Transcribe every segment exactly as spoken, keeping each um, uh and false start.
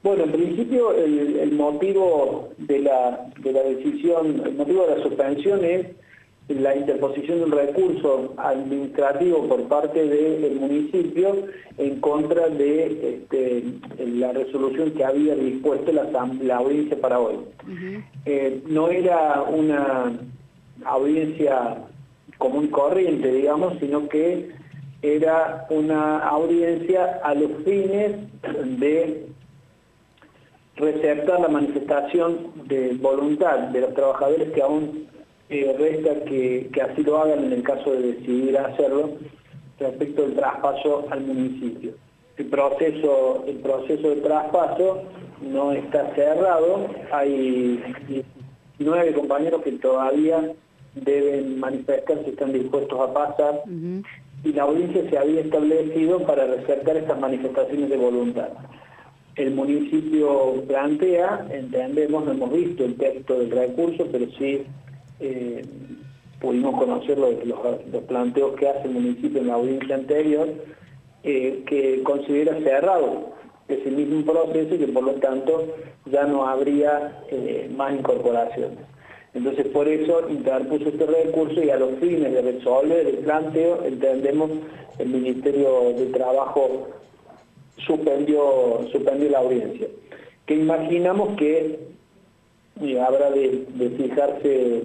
Bueno, en principio el, el motivo de la, de la decisión, el motivo de la suspensión es la interposición de un recurso administrativo por parte del municipio en contra de este, la resolución que había dispuesto la, la audiencia para hoy. Uh-huh. eh, no era una audiencia común y corriente, digamos, sino que era una audiencia a los fines de receptar la manifestación de voluntad de los trabajadores que aún eh, resta que, que así lo hagan en el caso de decidir hacerlo respecto del traspaso al municipio. El proceso, el proceso de traspaso no está cerrado, hay diecinueve compañeros que todavía deben manifestar si están dispuestos a pasar, uh-huh. y la audiencia se había establecido para receptar estas manifestaciones de voluntad. El municipio plantea, entendemos, no hemos visto el texto del recurso, pero sí eh, pudimos conocer los, los, los planteos que hace el municipio en la audiencia anterior, eh, que considera cerrado ese mismo proceso y que por lo tanto ya no habría eh, más incorporaciones. Entonces por eso interpuso este recurso y a los fines de resolver el planteo, entendemos, el Ministerio de Trabajo suspendió, suspendió la audiencia, que imaginamos que eh, habrá de, de fijarse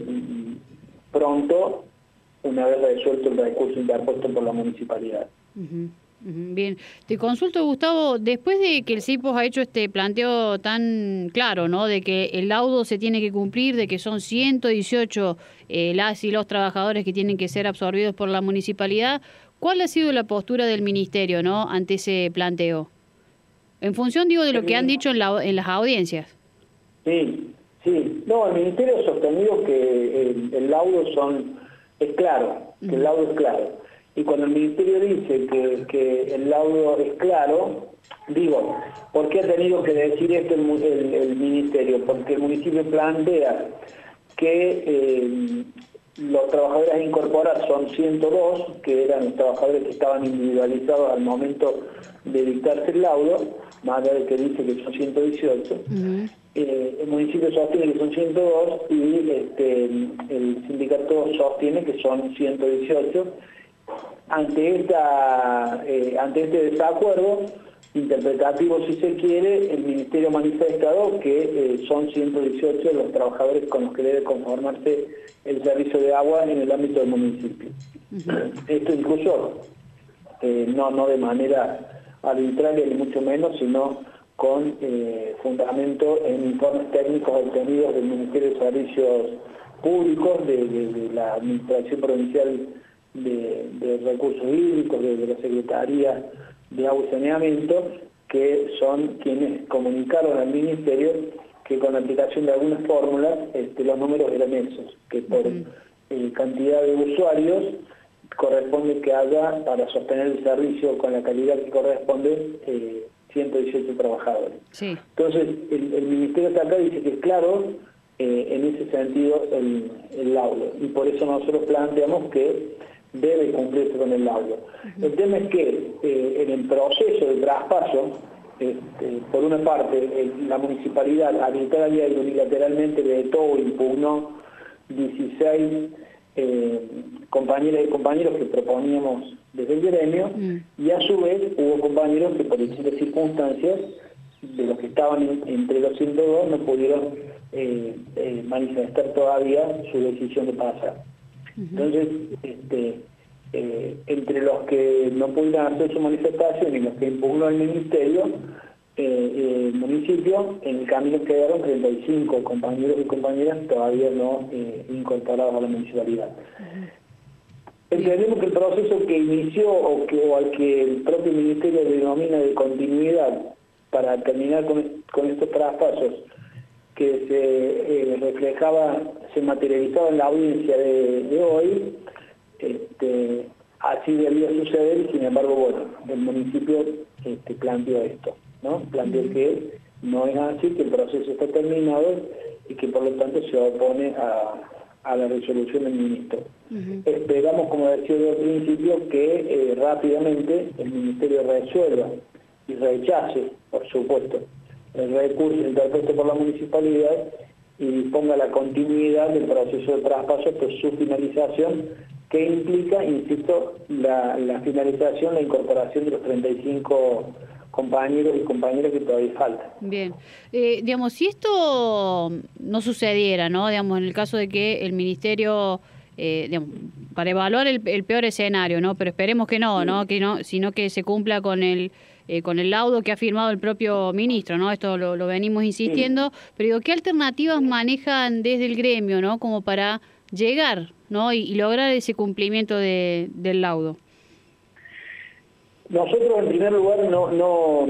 pronto una vez resuelto el recurso interpuesto por la municipalidad. Uh-huh. Bien, te consulto, Gustavo, después de que el CIPOS ha hecho este planteo tan claro, ¿no?, de que el laudo se tiene que cumplir, de que son ciento dieciocho eh, las y los trabajadores que tienen que ser absorbidos por la municipalidad, ¿cuál ha sido la postura del ministerio, ¿no?, ante ese planteo? En función, digo, de lo que han dicho en, la, en las audiencias. Sí, sí. No, el ministerio ha sostenido que el, el laudo son, es claro, que el laudo es claro. Y cuando el ministerio dice que, que el laudo es claro, digo, ¿por qué ha tenido que decir esto el, el, el ministerio? Porque el municipio plantea que eh, los trabajadores a incorporar son ciento dos, que eran los trabajadores que estaban individualizados al momento de dictarse el laudo, más allá de que dice que son ciento dieciocho. Uh-huh. eh, el municipio sostiene que son ciento dos y este, el sindicato sostiene que son ciento dieciocho. Ante, esta, eh, ante este desacuerdo interpretativo, si se quiere, el Ministerio ha manifestado que eh, son ciento dieciocho los trabajadores con los que debe conformarse el servicio de agua en el ámbito del municipio. Uh-huh. Esto incluso eh, no, no de manera arbitraria ni mucho menos, sino con eh, fundamento en informes técnicos obtenidos del Ministerio de Servicios Públicos, de, de, de la Administración Provincial De, de recursos hídricos, de, de la Secretaría de Agua y Saneamiento, que son quienes comunicaron al Ministerio que con la aplicación de algunas fórmulas este, los números eran esos, que por uh-huh. eh, cantidad de usuarios corresponde que haya, para sostener el servicio con la calidad que corresponde, eh, ciento dieciocho trabajadores. Sí. Entonces, el, el Ministerio de acá dice que es claro, eh, en ese sentido, el, el laudo, y por eso nosotros planteamos que debe cumplirse con el laudo. Uh-huh. El tema es que eh, en el proceso de traspaso, este, por una parte, el, la municipalidad arbitraria y unilateralmente vetó o impugnó dieciséis eh, compañeras y compañeros que proponíamos desde el gremio, uh-huh. y a su vez hubo compañeros que por distintas circunstancias, de los que estaban en, entre los ciento dos, no pudieron eh, eh, manifestar todavía su decisión de pasar. Entonces, este, eh, entre los que no pudieron hacer su manifestación y los que impugnó el ministerio, eh, eh, el municipio, en el camino quedaron treinta y cinco compañeros y compañeras todavía no eh, incorporados a la municipalidad. Uh-huh. Entendemos que el proceso que inició o, que, o al que el propio ministerio denomina de continuidad para terminar con, con estos traspasos, que se eh, reflejaba, se materializaba en la audiencia de, de hoy, este, así debía suceder y sin embargo, bueno, el municipio este, planteó esto, ¿no? Planteó uh-huh. que no es así, que el proceso está terminado y que por lo tanto se opone a, a la resolución del ministro. Uh-huh. Esperamos, como decía yo al principio, que eh, rápidamente el ministerio resuelva y rechace, por supuesto, el recurso interpuesto por la municipalidad y disponga la continuidad del proceso de traspaso hasta su finalización, que implica, insisto, la, la finalización, la incorporación de los treinta y cinco compañeros y compañeras que todavía faltan. Bien, eh, digamos, si esto no sucediera, ¿no? Digamos, en el caso de que el ministerio, eh, digamos, para evaluar el, el peor escenario, ¿no? Pero esperemos que no, ¿no? Que no, sino que se cumpla con el eh, con el laudo que ha firmado el propio ministro, ¿no? Esto lo, lo venimos insistiendo, sí. Pero digo, ¿qué alternativas manejan desde el gremio, ¿no? Como para llegar, ¿no? Y, y lograr ese cumplimiento de, del laudo. Nosotros, en primer lugar, no, no,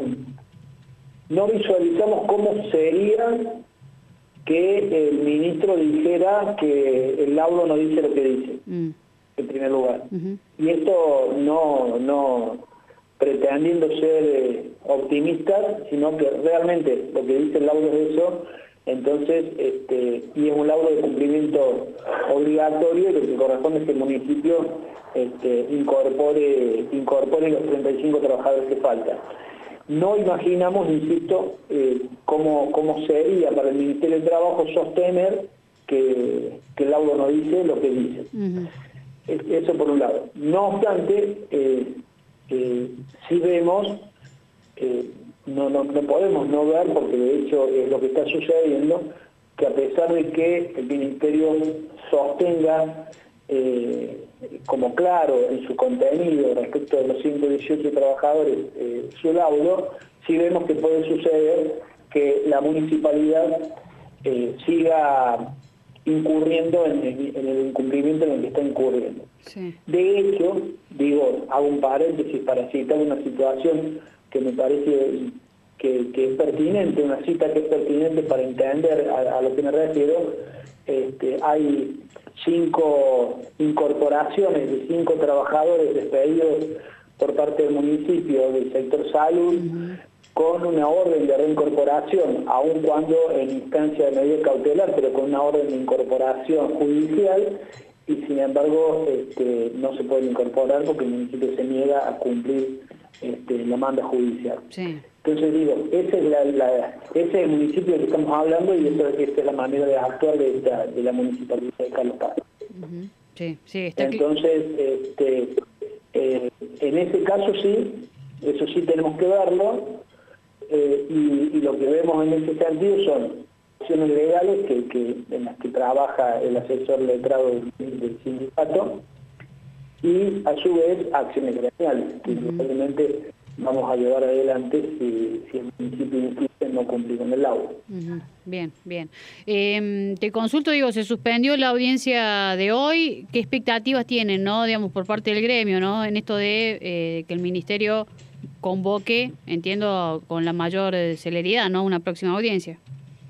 no visualizamos cómo sería que el ministro dijera que el laudo no dice lo que dice, mm. en primer lugar. Uh-huh. Y esto no, no pretendiendo ser eh, optimistas, sino que realmente lo que dice el laudo es eso. Entonces, este, y es un laudo de cumplimiento obligatorio, lo que corresponde es que el municipio este, incorpore, incorpore los treinta y cinco trabajadores que faltan. No imaginamos, insisto, eh, cómo, cómo sería para el Ministerio de Trabajo sostener que, que el laudo no dice lo que dice. Uh-huh. Eso por un lado. No obstante, eh, eh, sí vemos... Eh, No, no, no podemos no ver, porque de hecho es lo que está sucediendo, que a pesar de que el Ministerio sostenga eh, como claro en su contenido respecto de los ciento dieciocho trabajadores eh, su laudo, sí vemos que puede suceder que la municipalidad eh, siga incurriendo en, en, en el incumplimiento en el que está incurriendo. Sí. De hecho, digo, hago un paréntesis para citar una situación que me parece que, que es pertinente, una cita que es pertinente para entender a, a lo que me refiero. Este, hay cinco incorporaciones de cinco trabajadores despedidos por parte del municipio del sector salud, uh-huh. con una orden de reincorporación, aun cuando en instancia de medida cautelar, pero con una orden de incorporación judicial, y sin embargo este, no se puede incorporar porque el municipio se niega a cumplir Este, la manda judicial. Sí. Entonces digo, ese es, la, la, ese es el municipio del que estamos hablando y esa, esa es la manera de actuar de, esta, de la municipalidad de Carlos Paz. Uh-huh. Sí, sí, está Entonces, este, eh, en ese caso sí, eso sí tenemos que verlo, eh, y, y lo que vemos en ese sentido son acciones legales que, que, en las que trabaja el asesor letrado del, del sindicato, y a su vez acciones gremiales, que uh-huh. probablemente vamos a llevar adelante si, si el municipio insiste no cumplir con el laudo. Uh-huh. Bien, bien. Eh, te consulto, digo, se suspendió la audiencia de hoy, ¿qué expectativas tienen, no, digamos, por parte del gremio, no, en esto de eh, que el ministerio convoque, entiendo, con la mayor celeridad, no, una próxima audiencia?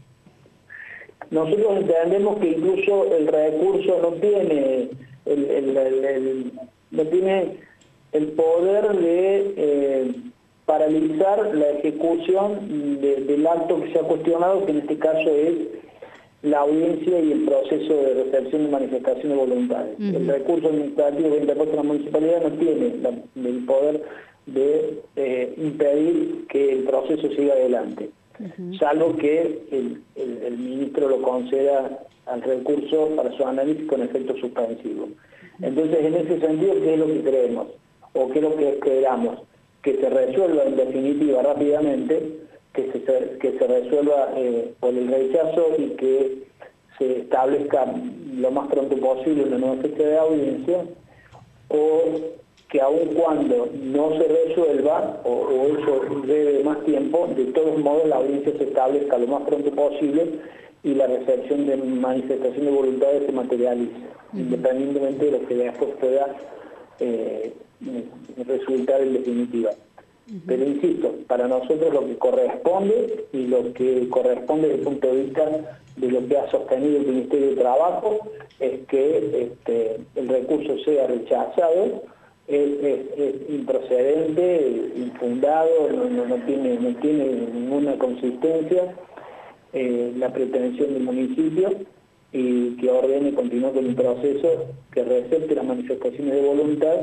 Nosotros entendemos que incluso el recurso no tiene El, el, el, el, no tiene el poder de eh, paralizar la ejecución de, del acto que se ha cuestionado, que en este caso es la audiencia y el proceso de recepción de manifestación de voluntades. Uh-huh. El recurso administrativo que interpuesta la municipalidad no tiene la, el poder de eh, impedir que el proceso siga adelante, uh-huh. salvo que el, el, el ministro lo conceda al recurso para su análisis con efecto suspensivo. Entonces, en ese sentido, ¿qué es lo que creemos? ¿O qué es lo que esperamos? Que se resuelva en definitiva rápidamente, que se, que se resuelva eh, por el rechazo y que se establezca lo más pronto posible una nueva fecha de audiencia, o que aun cuando no se resuelva, o, o eso lleve más tiempo, de todos modos la audiencia se establezca lo más pronto posible y la recepción de manifestación de voluntades se materialice, uh-huh. independientemente de lo que después pueda eh, resultar en definitiva. Uh-huh. Pero insisto, para nosotros lo que corresponde y lo que corresponde desde el punto de vista de lo que ha sostenido el Ministerio de Trabajo es que este, el recurso sea rechazado, es, es, es improcedente, es infundado, no, no, no, tiene, no tiene ninguna consistencia. Eh, la pretensión del municipio y que ordene y continúe con el proceso, que recepte las manifestaciones de voluntad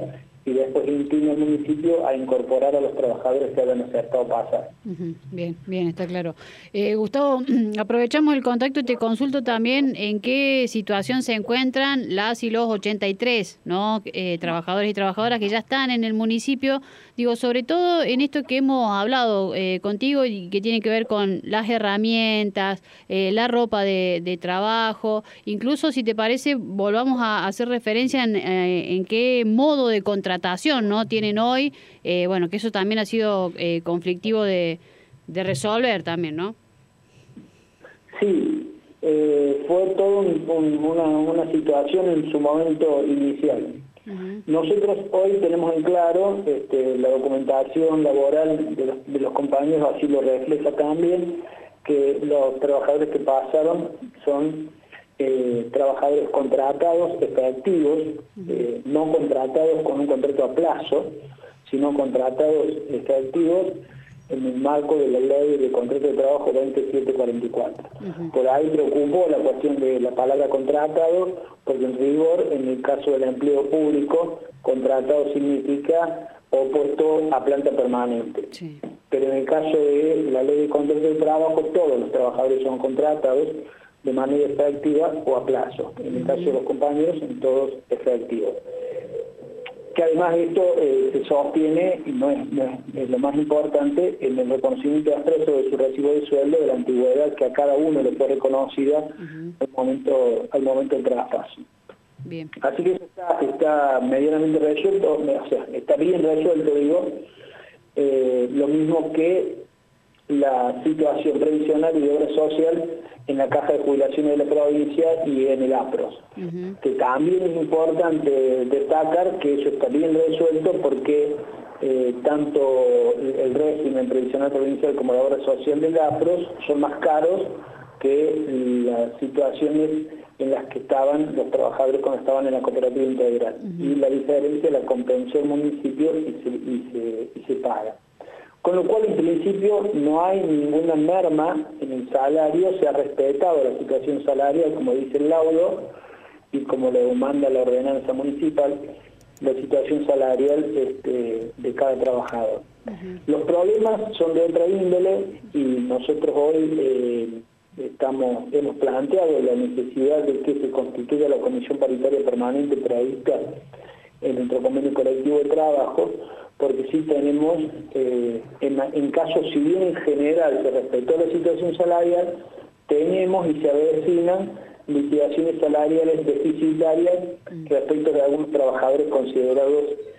y después intima al municipio a incorporar a los trabajadores que hayan acertado pasar. Uh-huh. Bien, bien, está claro. Eh, Gustavo, aprovechamos el contacto y te consulto también en qué situación se encuentran las y los ochenta y tres, ¿no? Eh, trabajadores y trabajadoras que ya están en el municipio. Digo, sobre todo en esto que hemos hablado eh, contigo y que tiene que ver con las herramientas, eh, la ropa de, de trabajo, incluso si te parece, volvamos a hacer referencia en, eh, en qué modo de contratación, ¿no? tienen hoy, eh, bueno, que eso también ha sido eh, conflictivo de, de resolver también, ¿no? Sí, eh, fue todo un, un, una, una situación en su momento inicial. Uh-huh. Nosotros hoy tenemos en claro, este, la documentación laboral de los, de los compañeros así lo refleja también, que los trabajadores que pasaron son eh, trabajadores contratados, efectivos, uh-huh. eh, no contratados con un contrato a plazo, sino contratados efectivos en el marco de la ley de contrato de trabajo veintisiete cuarenta y cuatro. Uh-huh. Por ahí preocupó la cuestión de la palabra contratado, porque en rigor, en el caso del empleo público, contratado significa opuesto a planta permanente. Sí. Pero en el caso de la ley de contrato de trabajo, todos los trabajadores son contratados de manera efectiva o a plazo. En el uh-huh. caso de los compañeros, son todos efectivos. Que además esto eh, se sostiene, y no es, no es, es lo más importante, en el reconocimiento expreso de su recibo de sueldo, de la antigüedad que a cada uno le fue reconocida uh-huh. al momento al momento del traspaso. Bien. Así que eso está, está medianamente resuelto, o sea, está bien resuelto, digo, eh, lo mismo que la situación previsional y de obra social en la Caja de Jubilaciones de la provincia y en el APROS. Uh-huh. Que también es importante destacar que eso está bien resuelto porque eh, tanto el régimen previsional provincial como la obra social del APROS son más caros que las situaciones en las que estaban los trabajadores cuando estaban en la cooperativa integral. Uh-huh. Y la diferencia la compensó el municipio y se, y se, y se paga. Con lo cual, en principio, no hay ninguna merma en el salario, se ha respetado la situación salarial, como dice el laudo, y como le manda la ordenanza municipal, la situación salarial este, de cada trabajador. Uh-huh. Los problemas son de otra índole y nosotros hoy eh, estamos, hemos planteado la necesidad de que se constituya la Comisión Paritaria Permanente prevista en nuestro convenio colectivo de trabajo, porque sí tenemos, eh, en, en casos, si bien en general se respetó la situación salarial, tenemos y se avecinan liquidaciones salariales deficitarias respecto de algunos trabajadores considerados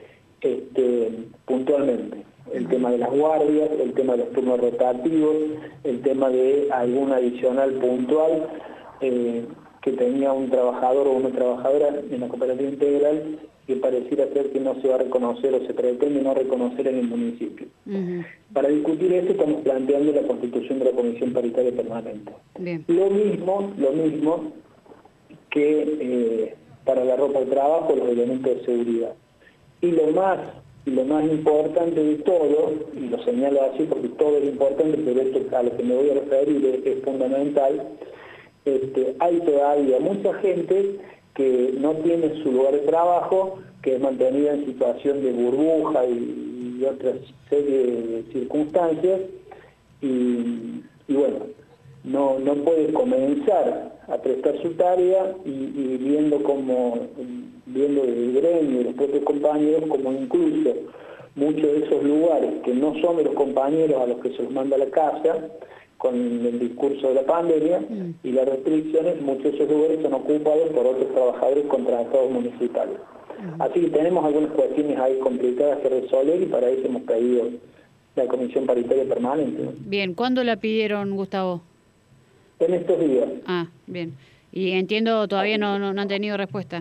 este, puntualmente. El tema de las guardias, el tema de los turnos rotativos, el tema de algún adicional puntual eh, que tenía un trabajador o una trabajadora en la cooperativa integral que pareciera ser que no se va a reconocer o se pretende no reconocer en el municipio. Uh-huh. Para discutir esto estamos planteando la constitución de la Comisión Paritaria Permanente. Bien. Lo mismo, lo mismo que eh, para la ropa de trabajo, los elementos de seguridad. Y lo más, y lo más importante de todo, y lo señalo así porque todo es importante, pero esto a lo que me voy a referir es, es fundamental, este, hay todavía mucha gente que no tiene su lugar de trabajo, que es mantenida en situación de burbuja y, y otras serie de circunstancias, y, y bueno, no, no puede comenzar a prestar su tarea y, y viendo como, viendo el gremio y los propios compañeros, como incluso muchos de esos lugares que no son de los compañeros a los que se los manda a la casa, con el discurso de la pandemia mm. y las restricciones, muchos de esos lugares son ocupados por otros trabajadores contratados municipales. Mm. Así que tenemos algunas cuestiones ahí complicadas que resolver y para eso hemos pedido la Comisión Paritaria Permanente. Bien, ¿cuándo la pidieron, Gustavo? En estos días. Ah, bien. Y entiendo, todavía no, no, no han tenido respuesta.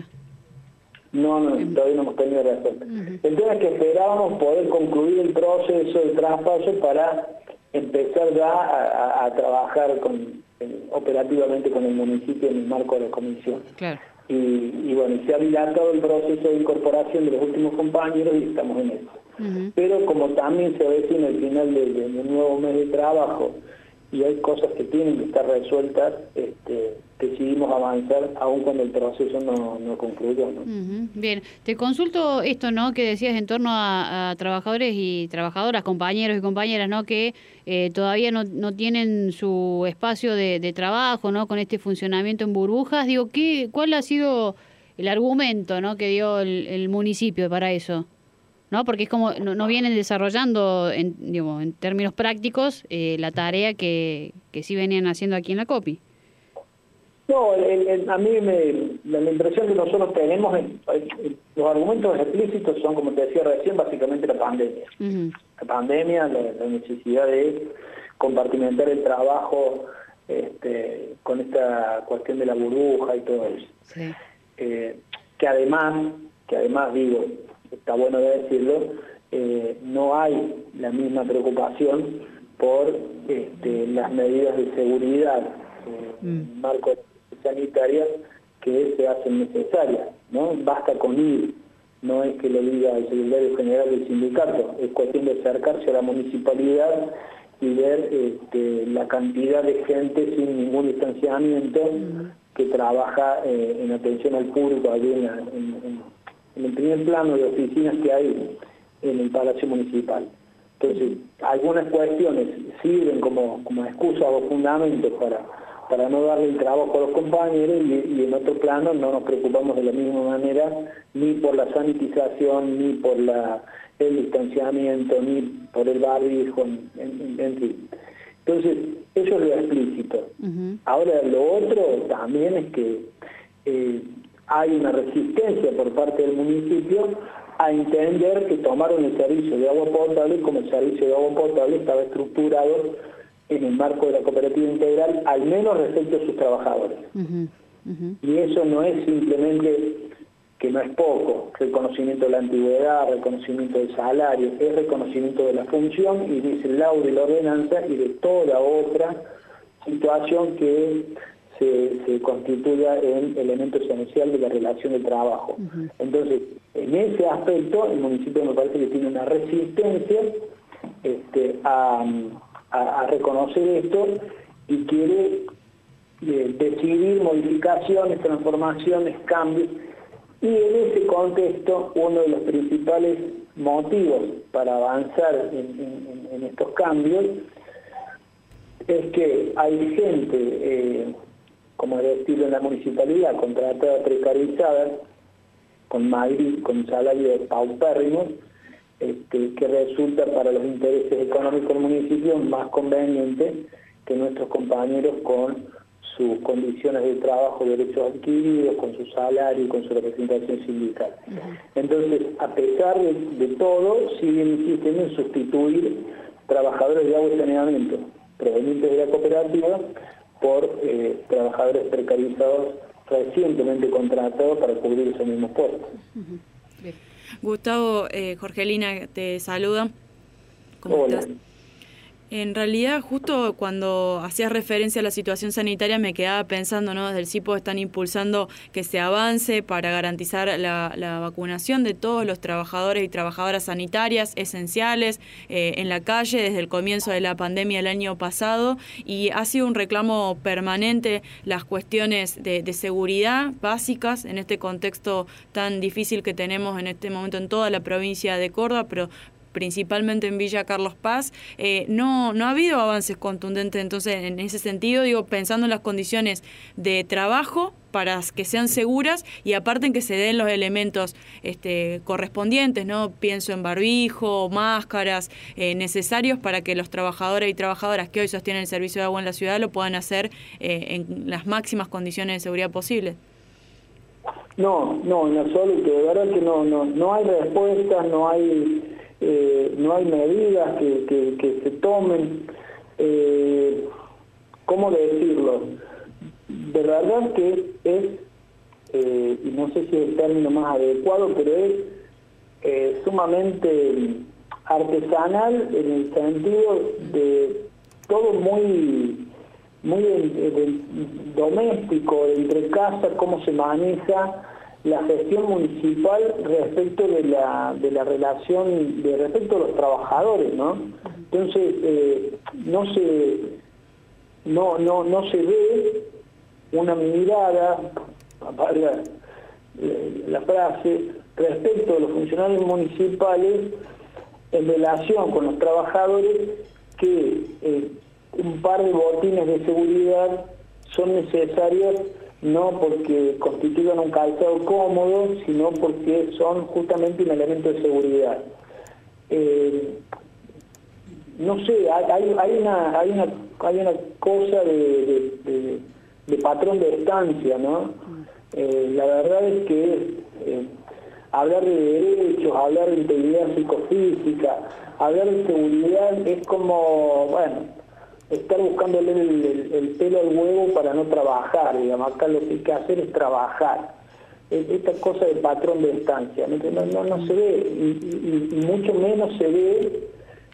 No, no, bien. Todavía no hemos tenido respuesta. Uh-huh. El tema es que esperábamos poder concluir el proceso de traspaso para empezar ya a, a, a trabajar con, eh, operativamente con el municipio en el marco de la comisión. Claro. Y, y bueno, se ha dilatado el proceso de incorporación de los últimos compañeros y estamos en eso. Uh-huh. Pero como también se avecina el final del de, de nuevo mes de trabajo y hay cosas que tienen que estar resueltas, este, decidimos avanzar aun cuando el proceso no, no concluyó, ¿no? Uh-huh. Bien, te consulto esto, ¿no?, que decías en torno a, a trabajadores y trabajadoras, compañeros y compañeras, ¿no?, que eh, todavía no, no tienen su espacio de, de trabajo, ¿no?, con este funcionamiento en burbujas. Digo, ¿qué, cuál ha sido el argumento, ¿no?, que dio el, el municipio para eso? ¿No? Porque es como no, no vienen desarrollando en, digo, en términos prácticos eh, la tarea que, que sí venían haciendo aquí en la COPI. No, el, el, a mí me, la, la impresión que nosotros tenemos, es, los argumentos explícitos son, como te decía recién, básicamente la pandemia. Uh-huh. La pandemia, la, la necesidad de compartimentar el trabajo este, con esta cuestión de la burbuja y todo eso. Sí. Eh, que además, que además digo, está bueno de decirlo, eh, no hay la misma preocupación por este, las medidas de seguridad eh, mm. en marco sanitarias que se hacen necesarias, ¿no? Basta con ir, no es que lo diga el secretario general del sindicato, es cuestión de acercarse a la municipalidad y ver este, la cantidad de gente sin ningún distanciamiento mm. que trabaja eh, en atención al público allí en, en, en, en el primer plano de oficinas que hay en el Palacio Municipal. Entonces, algunas cuestiones sirven como, como excusa o fundamentos para, para no darle el trabajo a los compañeros y, y en otro plano no nos preocupamos de la misma manera ni por la sanitización, ni por la, el distanciamiento, ni por el barbijo, en, en, en fin. Entonces, eso es lo explícito. Uh-huh. Ahora, lo otro también es que eh, hay una resistencia por parte del municipio a entender que tomaron el servicio de agua potable como el servicio de agua potable estaba estructurado en el marco de la cooperativa integral, al menos respecto a sus trabajadores. Uh-huh. Uh-huh. Y eso no es simplemente, que no es poco, reconocimiento de la antigüedad, reconocimiento del salario, es reconocimiento de la función y dice el laudo y la ordenanza y de toda otra situación que se, se constituya en elemento esencial de la relación de trabajo. Uh-huh. Entonces, en ese aspecto, el municipio me parece que tiene una resistencia este, a, a, a reconocer esto y quiere eh, decidir modificaciones, transformaciones, cambios. Y en ese contexto, uno de los principales motivos para avanzar en, en, en estos cambios es que hay gente, eh, como decirlo en la municipalidad, contratada precarizada, con Madrid, con salarios paupérrimos, este, que resulta para los intereses económicos del municipio más conveniente que nuestros compañeros con sus condiciones de trabajo, derechos adquiridos, con su salario y con su representación sindical. Uh-huh. Entonces, a pesar de, de todo, siguen insistiendo en sustituir trabajadores de agua y saneamiento provenientes de la cooperativa por eh, trabajadores precarizados recientemente contratados para cubrir esos mismos puestos. Uh-huh. Bien. Gustavo, eh, Jorgelina te saluda. ¿Cómo Hola. estás? En realidad, justo cuando hacías referencia a la situación sanitaria, me quedaba pensando, ¿no? Desde el C I P O están impulsando que se avance para garantizar la, la vacunación de todos los trabajadores y trabajadoras sanitarias esenciales eh, en la calle desde el comienzo de la pandemia el año pasado, y ha sido un reclamo permanente las cuestiones de, de seguridad básicas en este contexto tan difícil que tenemos en este momento en toda la provincia de Córdoba, pero principalmente en Villa Carlos Paz. Eh, no, no ha habido avances contundentes, entonces, en ese sentido, digo, pensando en las condiciones de trabajo para que sean seguras y aparte en que se den los elementos este, correspondientes, ¿no? Pienso en barbijo, máscaras, eh, necesarios para que los trabajadores y trabajadoras que hoy sostienen el servicio de agua en la ciudad lo puedan hacer eh, en las máximas condiciones de seguridad posibles. No, no, en absoluto, de verdad que no, no, no hay respuestas, no hay... Eh, no hay medidas que, que, que se tomen, eh, ¿cómo decirlo? De verdad que es, eh, y no sé si es el término más adecuado, pero es eh, sumamente artesanal en el sentido de todo muy, muy de, de, doméstico, entre casas, cómo se maneja la gestión municipal respecto de la de la relación de respecto a los trabajadores, ¿no? Entonces eh, no se no, no, no se ve una mirada, valga la frase, respecto a los funcionarios municipales en relación con los trabajadores, que eh, un par de botines de seguridad son necesarios no porque constituyan un calzado cómodo, sino porque son justamente un elemento de seguridad. Eh, no sé, hay, hay, una, hay, una, hay una cosa de, de, de, de patrón de estancia, ¿no? Eh, la verdad es que eh, hablar de derechos, hablar de integridad psicofísica, hablar de seguridad es como, bueno, estar buscándole el, el, el pelo al huevo para no trabajar, digamos. Acá lo que hay que hacer es trabajar. Esta cosa de patrón de estancia, no, no, no se ve, y, y, y mucho menos se ve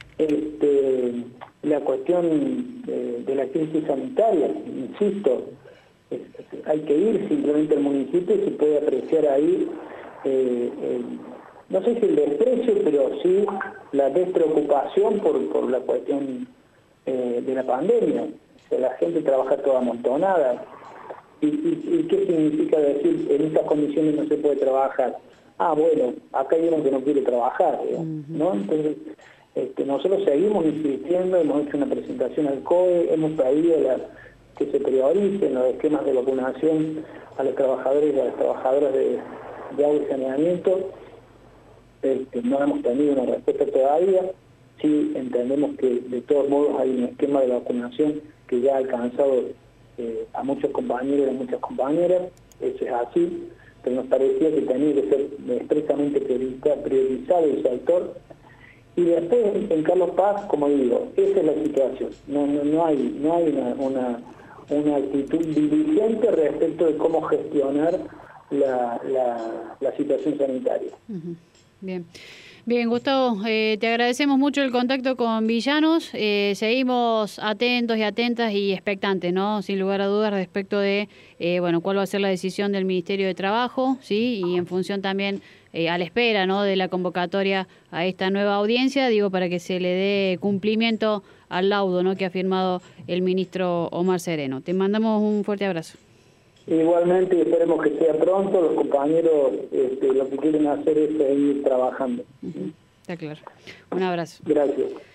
este, la cuestión de, de la crisis sanitaria, insisto. Es, es, hay que ir simplemente al municipio y se puede apreciar ahí, eh, eh, no sé si el desprecio, pero sí la despreocupación por, por la cuestión eh, de la pandemia. O sea, la gente trabaja toda amontonada. ¿Y, y, y qué significa decir en estas condiciones no se puede trabajar? Ah, bueno, acá hay uno que no quiere trabajar, digamos, ¿no? Entonces, este, nosotros seguimos insistiendo, hemos hecho una presentación al C O E, hemos pedido la, que se prioricen los esquemas de vacunación a los trabajadores y a las trabajadoras de, de agua y saneamiento. Este, no hemos tenido una respuesta todavía. Sí entendemos que de todos modos hay un esquema de vacunación que ya ha alcanzado eh, a muchos compañeros y a muchas compañeras, eso es así, pero nos parecía que tenía que ser expresamente priorizado el sector. Y después en Carlos Paz, como digo, esa es la situación, no, no, no hay, no hay una, una, una actitud diligente respecto de cómo gestionar la, la, la situación sanitaria. Uh-huh. Bien. Bien, Gustavo, eh, te agradecemos mucho el contacto con Villanos. Eh, seguimos atentos y atentas y expectantes, ¿no? Sin lugar a dudas respecto de, eh, bueno, cuál va a ser la decisión del Ministerio de Trabajo, ¿sí? Y en función también eh, a la espera, ¿no? De la convocatoria a esta nueva audiencia, digo, para que se le dé cumplimiento al laudo, ¿no? Que ha firmado el ministro Omar Sereno. Te mandamos un fuerte abrazo. Igualmente, esperemos que sea pronto. Los compañeros este, lo que quieren hacer es seguir trabajando. Uh-huh. Está claro. Un abrazo. Gracias.